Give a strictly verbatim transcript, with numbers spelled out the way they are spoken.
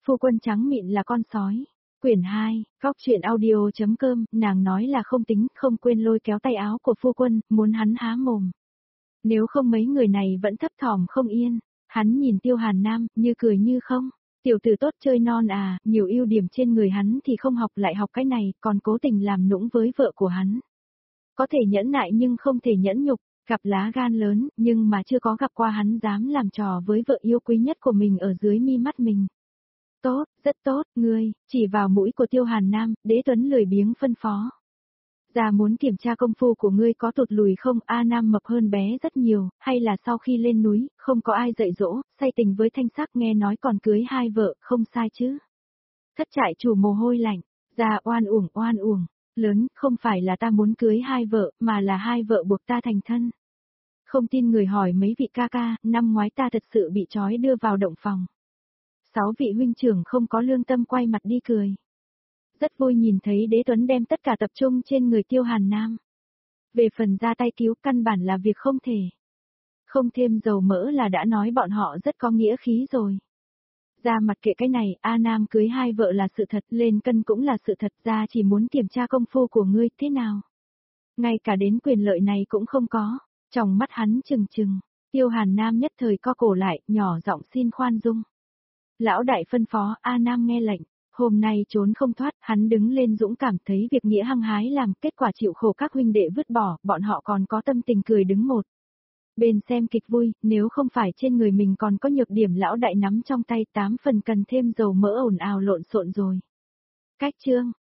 Phu quân trắng mịn là con sói. Quyển hai, Góc truyện audio.com, nàng nói là không tính, không quên lôi kéo tay áo của phu quân, muốn hắn há mồm. Nếu không mấy người này vẫn thấp thỏm không yên, hắn nhìn Tiêu Hàn Nam, như cười như không. Tiểu tử tốt chơi non à, nhiều ưu điểm trên người hắn thì không học lại học cái này, còn cố tình làm nũng với vợ của hắn. Có thể nhẫn nại nhưng không thể nhẫn nhục, gặp lá gan lớn, nhưng mà chưa có gặp qua hắn dám làm trò với vợ yêu quý nhất của mình ở dưới mi mắt mình. Tốt, rất tốt, ngươi, chỉ vào mũi của Tiêu Hàn Nam, Đế Tuấn lười biếng phân phó. Già muốn kiểm tra công phu của ngươi có tụt lùi không, A Nam mập hơn bé rất nhiều, hay là sau khi lên núi, không có ai dạy dỗ, say tình với thanh sắc nghe nói còn cưới hai vợ, không sai chứ. Thất trại chủ mồ hôi lạnh, già oan uổng oan uổng, lớn, không phải là ta muốn cưới hai vợ, mà là hai vợ buộc ta thành thân. Không tin người hỏi mấy vị ca ca, năm ngoái ta thật sự bị trói đưa vào động phòng. Sáu vị huynh trưởng không có lương tâm quay mặt đi cười. Rất vui nhìn thấy Đế Tuấn đem tất cả tập trung trên người Tiêu Hàn Nam. Về phần ra tay cứu căn bản là việc không thể. Không thêm dầu mỡ là đã nói bọn họ rất có nghĩa khí rồi. Ra mặt kệ cái này, A Nam cưới hai vợ là sự thật, lên cân cũng là sự thật, ra chỉ muốn kiểm tra công phu của ngươi thế nào. Ngay cả đến quyền lợi này cũng không có, trong mắt hắn trừng trừng, Tiêu Hàn Nam nhất thời co cổ lại, nhỏ giọng xin khoan dung. Lão đại phân phó, A Nam nghe lệnh, hôm nay trốn không thoát, hắn đứng lên dũng cảm thấy việc nghĩa hăng hái làm, kết quả chịu khổ các huynh đệ vứt bỏ, bọn họ còn có tâm tình cười đứng một. Bên xem kịch vui, nếu không phải trên người mình còn có nhược điểm lão đại nắm trong tay tám phần cần thêm dầu mỡ ồn ào lộn xộn rồi. Cách chương,